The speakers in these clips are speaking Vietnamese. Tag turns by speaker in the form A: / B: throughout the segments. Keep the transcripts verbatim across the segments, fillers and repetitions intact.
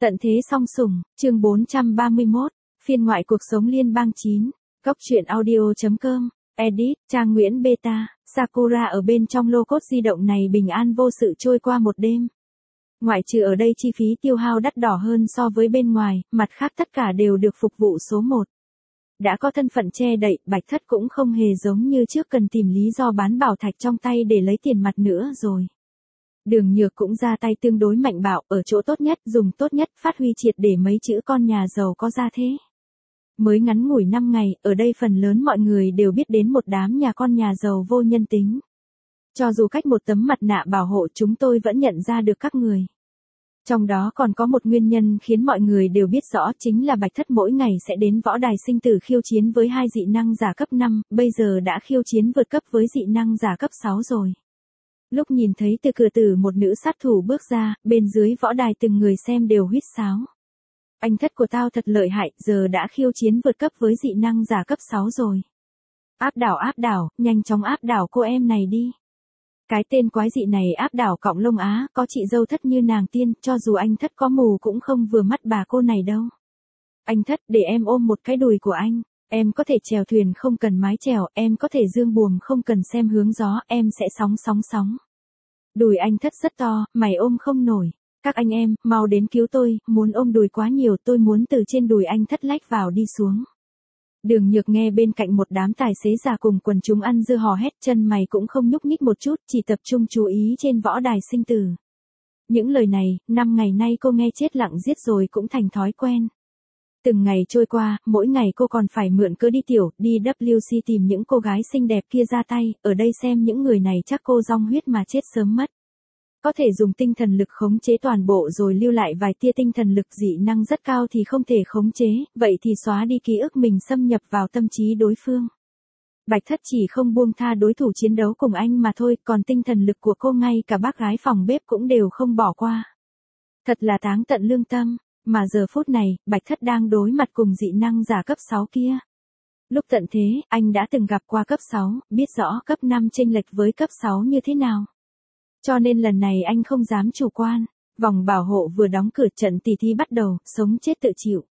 A: Tận thế song sủng, chương bốn trăm ba mươi mốt, phiên ngoại cuộc sống liên bang chín, góc truyện audio.com, edit, trang Nguyễn Beta, Sakura ở bên trong lô cốt di động này bình an vô sự trôi qua một đêm. Ngoại trừ ở đây chi phí tiêu hao đắt đỏ hơn so với bên ngoài, mặt khác tất cả đều được phục vụ số một. Đã có thân phận che đậy, Bạch Thất cũng không hề giống như trước cần tìm lý do bán bảo thạch trong tay để lấy tiền mặt nữa rồi. Đường Nhược cũng ra tay tương đối mạnh bạo, ở chỗ tốt nhất, dùng tốt nhất, phát huy triệt để mấy chữ con nhà giàu có ra thế. Mới ngắn ngủi năm ngày, ở đây phần lớn mọi người đều biết đến một đám nhà con nhà giàu vô nhân tính. Cho dù cách một tấm mặt nạ bảo hộ chúng tôi vẫn nhận ra được các người. Trong đó còn có một nguyên nhân khiến mọi người đều biết rõ chính là Bạch Thất mỗi ngày sẽ đến võ đài sinh tử khiêu chiến với hai dị năng giả cấp năm, bây giờ đã khiêu chiến vượt cấp với dị năng giả cấp sáu rồi. Lúc nhìn thấy từ cửa tử một nữ sát thủ bước ra, bên dưới võ đài từng người xem đều huýt sáo. Anh Thất của tao thật lợi hại, giờ đã khiêu chiến vượt cấp với dị năng giả cấp sáu rồi. Áp đảo áp đảo, nhanh chóng áp đảo cô em này đi. Cái tên quái dị này áp đảo cọng lông Á, có chị dâu Thất như nàng tiên, cho dù anh Thất có mù cũng không vừa mắt bà cô này đâu. Anh Thất, để em ôm một cái đùi của anh. Em có thể chèo thuyền không cần mái chèo, em có thể dương buồm không cần xem hướng gió, em sẽ sóng sóng sóng. Đùi anh Thất rất to, mày ôm không nổi. Các anh em, mau đến cứu tôi, muốn ôm đùi quá nhiều, tôi muốn từ trên đùi anh Thất lách vào đi xuống. Đường Nhược nghe bên cạnh một đám tài xế già cùng quần chúng ăn dưa hò hét, chân mày cũng không nhúc nhích một chút, chỉ tập trung chú ý trên võ đài sinh tử. Những lời này, năm ngày nay cô nghe chết lặng giết rồi cũng thành thói quen. Từng ngày trôi qua, mỗi ngày cô còn phải mượn cớ đi tiểu, đi W C tìm những cô gái xinh đẹp kia ra tay, ở đây xem những người này chắc cô rong huyết mà chết sớm mất. Có thể dùng tinh thần lực khống chế toàn bộ rồi lưu lại vài tia tinh thần lực dị năng rất cao thì không thể khống chế, vậy thì xóa đi ký ức mình xâm nhập vào tâm trí đối phương. Bạch Thất chỉ không buông tha đối thủ chiến đấu cùng anh mà thôi, còn tinh thần lực của cô ngay cả bác gái phòng bếp cũng đều không bỏ qua. Thật là táng tận lương tâm. Mà giờ phút này, Bạch Thất đang đối mặt cùng dị năng giả cấp sáu kia. Lúc tận thế, anh đã từng gặp qua cấp sáu, biết rõ cấp năm chênh lệch với cấp sáu như thế nào. Cho nên lần này anh không dám chủ quan, vòng bảo hộ vừa đóng cửa trận tỉ thí bắt đầu, sống chết tự chịu.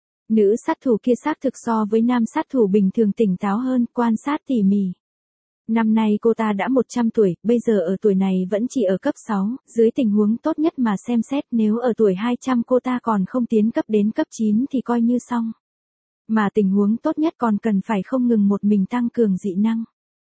A: Nữ sát thủ kia xác thực so với nam sát thủ bình thường tỉnh táo hơn, quan sát tỉ mỉ. Năm nay cô ta đã một trăm tuổi, bây giờ ở tuổi này vẫn chỉ ở cấp sáu, dưới tình huống tốt nhất mà xem xét nếu ở tuổi hai trăm cô ta còn không tiến cấp đến cấp chín thì coi như xong. Mà tình huống tốt nhất còn cần phải không ngừng một mình tăng cường dị năng.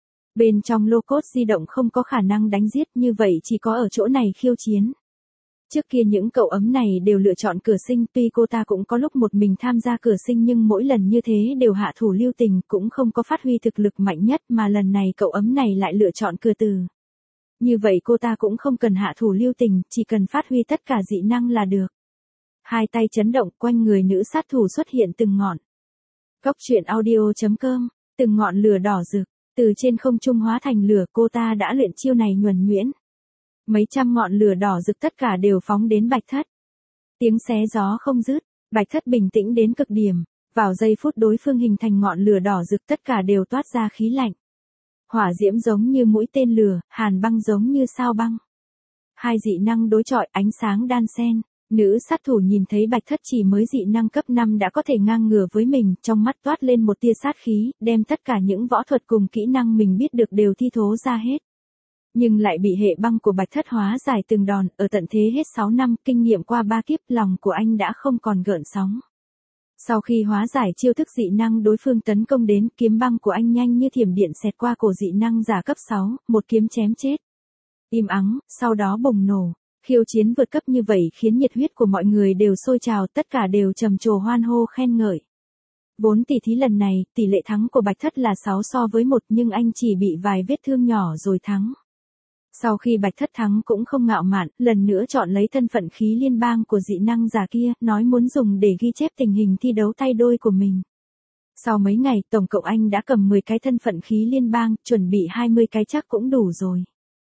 A: Bên trong lô cốt di động không có khả năng đánh giết như vậy chỉ có ở chỗ này khiêu chiến. Trước kia những cậu ấm này đều lựa chọn cửa sinh, tuy cô ta cũng có lúc một mình tham gia cửa sinh nhưng mỗi lần như thế đều hạ thủ lưu tình, cũng không có phát huy thực lực mạnh nhất mà lần này cậu ấm này lại lựa chọn cửa tử. Như vậy cô ta cũng không cần hạ thủ lưu tình, chỉ cần phát huy tất cả dị năng là được. Hai tay chấn động, quanh người nữ sát thủ xuất hiện từng ngọn. Góc truyện audio.com, từng ngọn lửa đỏ rực, từ trên không trung hóa thành lửa, cô ta đã luyện chiêu này nhuần nhuyễn. Mấy trăm ngọn lửa đỏ rực tất cả đều phóng đến Bạch Thất. Tiếng xé gió không dứt, Bạch Thất bình tĩnh đến cực điểm, vào giây phút đối phương hình thành ngọn lửa đỏ rực tất cả đều toát ra khí lạnh. Hỏa diễm giống như mũi tên lửa, hàn băng giống như sao băng. Hai dị năng đối chọi, ánh sáng đan xen, nữ sát thủ nhìn thấy Bạch Thất chỉ mới dị năng cấp năm đã có thể ngang ngửa với mình, trong mắt toát lên một tia sát khí, đem tất cả những võ thuật cùng kỹ năng mình biết được đều thi thố ra hết. Nhưng lại bị hệ băng của Bạch Thất hóa giải từng đòn, ở tận thế hết sáu năm, kinh nghiệm qua ba kiếp, lòng của anh đã không còn gợn sóng. Sau khi hóa giải chiêu thức dị năng đối phương tấn công đến, kiếm băng của anh nhanh như thiểm điện xẹt qua cổ dị năng giả cấp sáu, một kiếm chém chết. Im ắng, sau đó bùng nổ, khiêu chiến vượt cấp như vậy khiến nhiệt huyết của mọi người đều sôi trào, tất cả đều trầm trồ hoan hô khen ngợi. Vốn tỷ thí lần này, tỷ lệ thắng của Bạch Thất là sáu so với một nhưng anh chỉ bị vài vết thương nhỏ rồi thắng. Sau khi Bạch Thất thắng cũng không ngạo mạn, lần nữa chọn lấy thân phận khí liên bang của dị năng giả kia, nói muốn dùng để ghi chép tình hình thi đấu tay đôi của mình. Sau mấy ngày, tổng cộng anh đã cầm mười cái thân phận khí liên bang, chuẩn bị hai mươi cái chắc cũng đủ rồi.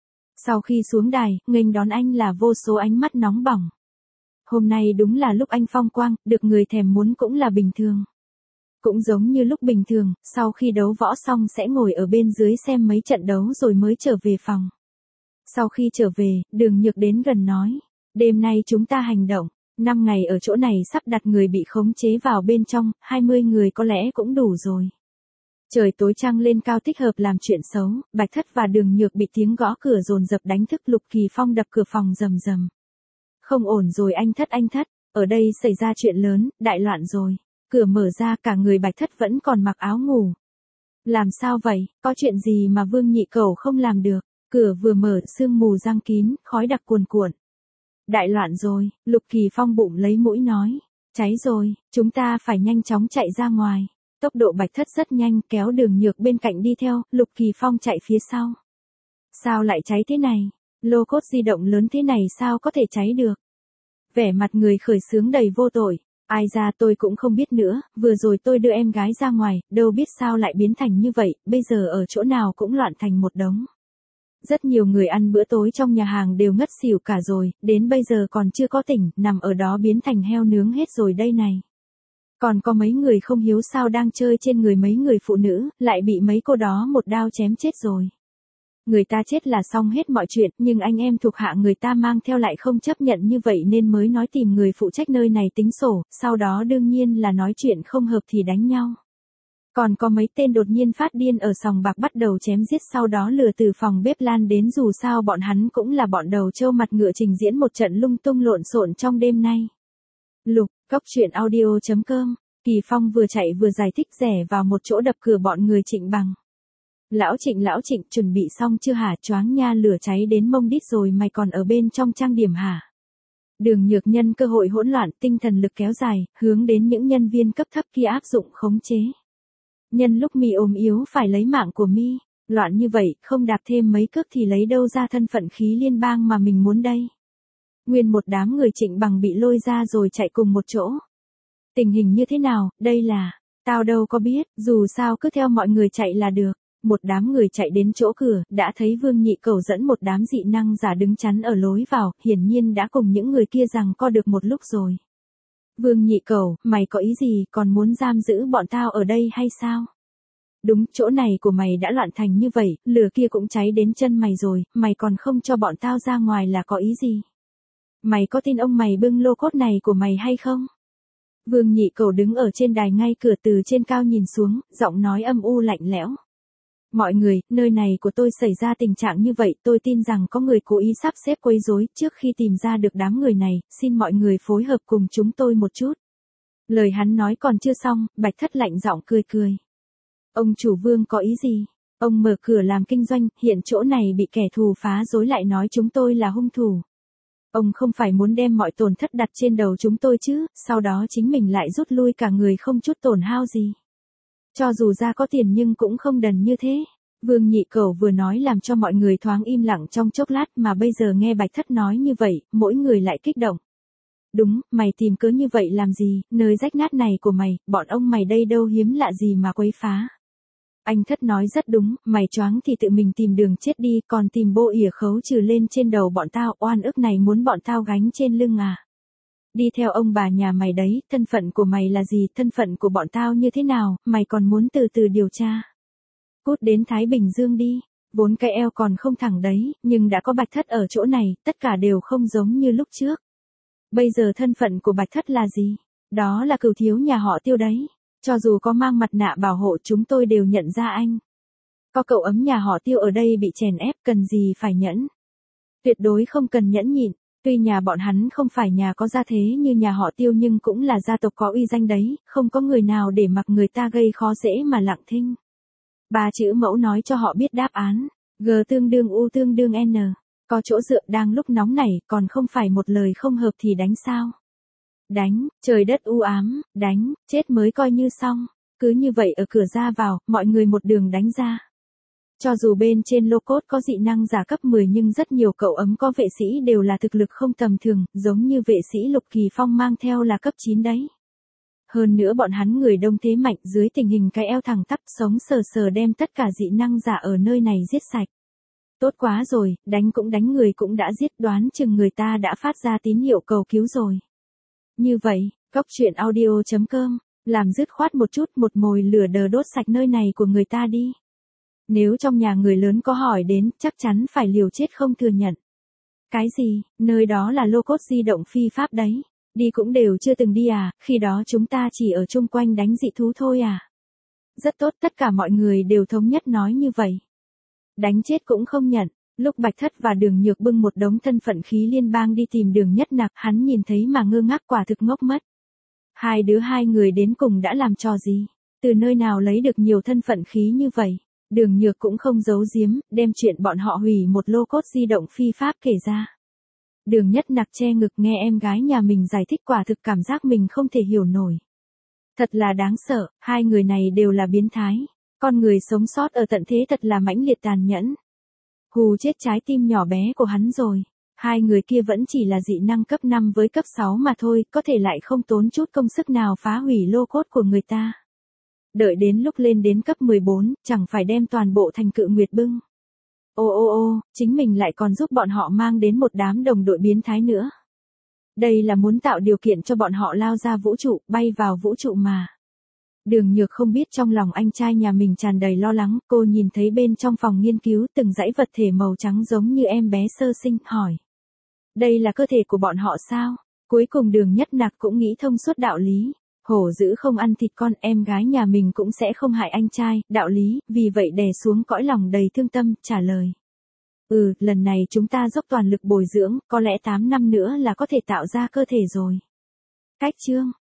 A: Sau khi xuống đài, nghênh đón anh là vô số ánh mắt nóng bỏng. Hôm nay đúng là lúc anh phong quang, được người thèm muốn cũng là bình thường. Cũng giống như lúc bình thường, sau khi đấu võ xong sẽ ngồi ở bên dưới xem mấy trận đấu rồi mới trở về phòng. Sau khi trở về, Đường Nhược đến gần nói, đêm nay chúng ta hành động, năm ngày ở chỗ này sắp đặt người bị khống chế vào bên trong, hai mươi người có lẽ cũng đủ rồi. Trời tối trăng lên cao thích hợp làm chuyện xấu, Bạch Thất và Đường Nhược bị tiếng gõ cửa dồn dập đánh thức. Lục Kỳ Phong đập cửa phòng rầm rầm. Không ổn rồi anh Thất anh Thất, ở đây xảy ra chuyện lớn, đại loạn rồi. Cửa mở ra, cả người Bạch Thất vẫn còn mặc áo ngủ. Làm sao vậy, có chuyện gì mà Vương Nhị Cẩu không làm được? Cửa vừa mở, sương mù giăng kín, khói đặc cuồn cuộn. Đại loạn rồi, Lục Kỳ Phong bụng lấy mũi nói. Cháy rồi, chúng ta phải nhanh chóng chạy ra ngoài. Tốc độ Bạch Thất rất nhanh, kéo Đường Nhược bên cạnh đi theo, Lục Kỳ Phong chạy phía sau. Sao lại cháy thế này? Lô cốt di động lớn thế này sao có thể cháy được? Vẻ mặt người khởi xướng đầy vô tội. Ai ra tôi cũng không biết nữa, vừa rồi tôi đưa em gái ra ngoài, đâu biết sao lại biến thành như vậy, bây giờ ở chỗ nào cũng loạn thành một đống. Rất nhiều người ăn bữa tối trong nhà hàng đều ngất xỉu cả rồi, đến bây giờ còn chưa có tỉnh, nằm ở đó biến thành heo nướng hết rồi đây này. Còn có mấy người không hiếu sao đang chơi trên người mấy người phụ nữ, lại bị mấy cô đó một đao chém chết rồi. Người ta chết là xong hết mọi chuyện, nhưng anh em thuộc hạ người ta mang theo lại không chấp nhận như vậy nên mới nói tìm người phụ trách nơi này tính sổ, sau đó đương nhiên là nói chuyện không hợp thì đánh nhau. Còn có mấy tên đột nhiên phát điên ở sòng bạc bắt đầu chém giết, sau đó lừa từ phòng bếp lan đến, dù sao bọn hắn cũng là bọn đầu trâu mặt ngựa trình diễn một trận lung tung lộn xộn trong đêm nay. Lục, Cốc Truyện Audio chấm com, Kỳ Phong vừa chạy vừa giải thích rẻ vào một chỗ đập cửa bọn người Trịnh Bằng. Lão Trịnh lão Trịnh chuẩn bị xong chưa hả? Choáng nha, lửa cháy đến mông đít rồi mày còn ở bên trong trang điểm hả? Đường Nhược nhân cơ hội hỗn loạn, tinh thần lực kéo dài, hướng đến những nhân viên cấp thấp kia áp dụng khống chế. Nhân lúc mi ốm yếu phải lấy mạng của mi, loạn như vậy, không đạp thêm mấy cước thì lấy đâu ra thân phận khí liên bang mà mình muốn đây. Nguyên một đám người Trịnh Bằng bị lôi ra rồi chạy cùng một chỗ. Tình hình như thế nào, đây là, tao đâu có biết, dù sao cứ theo mọi người chạy là được. Một đám người chạy đến chỗ cửa, đã thấy Vương Nhị Cẩu dẫn một đám dị năng giả đứng chắn ở lối vào, hiển nhiên đã cùng những người kia giằng co được một lúc rồi. Vương Nhị Cẩu, mày có ý gì, còn muốn giam giữ bọn tao ở đây hay sao? Đúng, chỗ này của mày đã loạn thành như vậy, lửa kia cũng cháy đến chân mày rồi, mày còn không cho bọn tao ra ngoài là có ý gì? Mày có tin ông mày bưng lô cốt này của mày hay không? Vương Nhị Cẩu đứng ở trên đài ngay cửa, từ trên cao nhìn xuống, giọng nói âm u lạnh lẽo. Mọi người, nơi này của tôi xảy ra tình trạng như vậy, tôi tin rằng có người cố ý sắp xếp quấy rối. Trước khi tìm ra được đám người này, xin mọi người phối hợp cùng chúng tôi một chút. Lời hắn nói còn chưa xong, Bạch Thất lạnh giọng cười cười. Ông chủ Vương có ý gì? Ông mở cửa làm kinh doanh, hiện chỗ này bị kẻ thù phá rối lại nói chúng tôi là hung thủ. Ông không phải muốn đem mọi tổn thất đặt trên đầu chúng tôi chứ, sau đó chính mình lại rút lui cả người không chút tổn hao gì. Cho dù ra có tiền nhưng cũng không đần như thế. Vương Nhị Cẩu vừa nói làm cho mọi người thoáng im lặng trong chốc lát, mà bây giờ nghe Bạch Thất nói như vậy, mỗi người lại kích động. Đúng, mày tìm cớ như vậy làm gì, nơi rách nát này của mày, bọn ông mày đây đâu hiếm lạ gì mà quấy phá. Anh Thất nói rất đúng, mày choáng thì tự mình tìm đường chết đi, còn tìm bô ỉa khấu trừ lên trên đầu bọn tao, oan ức này muốn bọn tao gánh trên lưng à. Đi theo ông bà nhà mày đấy, thân phận của mày là gì, thân phận của bọn tao như thế nào, mày còn muốn từ từ điều tra. Cút đến Thái Bình Dương đi, vốn cái eo còn không thẳng đấy, nhưng đã có Bạch Thất ở chỗ này, tất cả đều không giống như lúc trước. Bây giờ thân phận của Bạch Thất là gì? Đó là cửu thiếu nhà họ Tiêu đấy. Cho dù có mang mặt nạ bảo hộ chúng tôi đều nhận ra anh. Có cậu ấm nhà họ Tiêu ở đây bị chèn ép, cần gì phải nhẫn. Tuyệt đối không cần nhẫn nhịn. Tuy nhà bọn hắn không phải nhà có gia thế như nhà họ Tiêu nhưng cũng là gia tộc có uy danh đấy, không có người nào để mặc người ta gây khó dễ mà lặng thinh. Ba chữ mẫu nói cho họ biết đáp án. G tương đương U tương đương N. Có chỗ dựa, đang lúc nóng này, còn không phải một lời không hợp thì đánh sao? Đánh, trời đất u ám, đánh, chết mới coi như xong. Cứ như vậy ở cửa ra vào, mọi người một đường đánh ra. Cho dù bên trên lô cốt có dị năng giả cấp mười nhưng rất nhiều cậu ấm có vệ sĩ đều là thực lực không tầm thường, giống như vệ sĩ Lục Kỳ Phong mang theo là cấp chín đấy. Hơn nữa bọn hắn người đông thế mạnh, dưới tình hình cái eo thẳng tắp, sống sờ sờ đem tất cả dị năng giả ở nơi này giết sạch. Tốt quá rồi, đánh cũng đánh, người cũng đã giết, đoán chừng người ta đã phát ra tín hiệu cầu cứu rồi. Như vậy, Cốc Truyện Audio chấm com, làm dứt khoát một chút, một mồi lửa đờ đốt sạch nơi này của người ta đi. Nếu trong nhà người lớn có hỏi đến, chắc chắn phải liều chết không thừa nhận. Cái gì, nơi đó là lô cốt di động phi pháp đấy. Đi cũng đều chưa từng đi à, khi đó chúng ta chỉ ở chung quanh đánh dị thú thôi à. Rất tốt, tất cả mọi người đều thống nhất nói như vậy. Đánh chết cũng không nhận. Lúc Bạch Thất và Đường Nhược bưng một đống thân phận khí liên bang đi tìm Đường Nhất Nặc, hắn nhìn thấy mà ngơ ngác, quả thực ngốc mất. Hai đứa hai người đến cùng đã làm trò gì? Từ nơi nào lấy được nhiều thân phận khí như vậy? Đường Nhược cũng không giấu giếm, đem chuyện bọn họ hủy một lô cốt di động phi pháp kể ra. Đường Nhất Nặc che ngực nghe em gái nhà mình giải thích, quả thực cảm giác mình không thể hiểu nổi. Thật là đáng sợ, hai người này đều là biến thái. Con người sống sót ở tận thế thật là mãnh liệt tàn nhẫn. Hù chết trái tim nhỏ bé của hắn rồi. Hai người kia vẫn chỉ là dị năng cấp năm với cấp sáu mà thôi, có thể lại không tốn chút công sức nào phá hủy lô cốt của người ta. Đợi đến lúc lên đến cấp mười bốn, chẳng phải đem toàn bộ thành Cự Nguyệt bưng. Ô ô ô, chính mình lại còn giúp bọn họ mang đến một đám đồng đội biến thái nữa. Đây là muốn tạo điều kiện cho bọn họ lao ra vũ trụ, bay vào vũ trụ mà. Đường Nhược không biết trong lòng anh trai nhà mình tràn đầy lo lắng, cô nhìn thấy bên trong phòng nghiên cứu từng dãy vật thể màu trắng giống như em bé sơ sinh, hỏi. Đây là cơ thể của bọn họ sao? Cuối cùng Đường Nhất Nặc cũng nghĩ thông suốt đạo lý. Hổ dữ không ăn thịt con, em gái nhà mình cũng sẽ không hại anh trai, đạo lý, vì vậy đè xuống cõi lòng đầy thương tâm, trả lời. Ừ, lần này chúng ta dốc toàn lực bồi dưỡng, có lẽ tám năm nữa là có thể tạo ra cơ thể rồi. Cách chương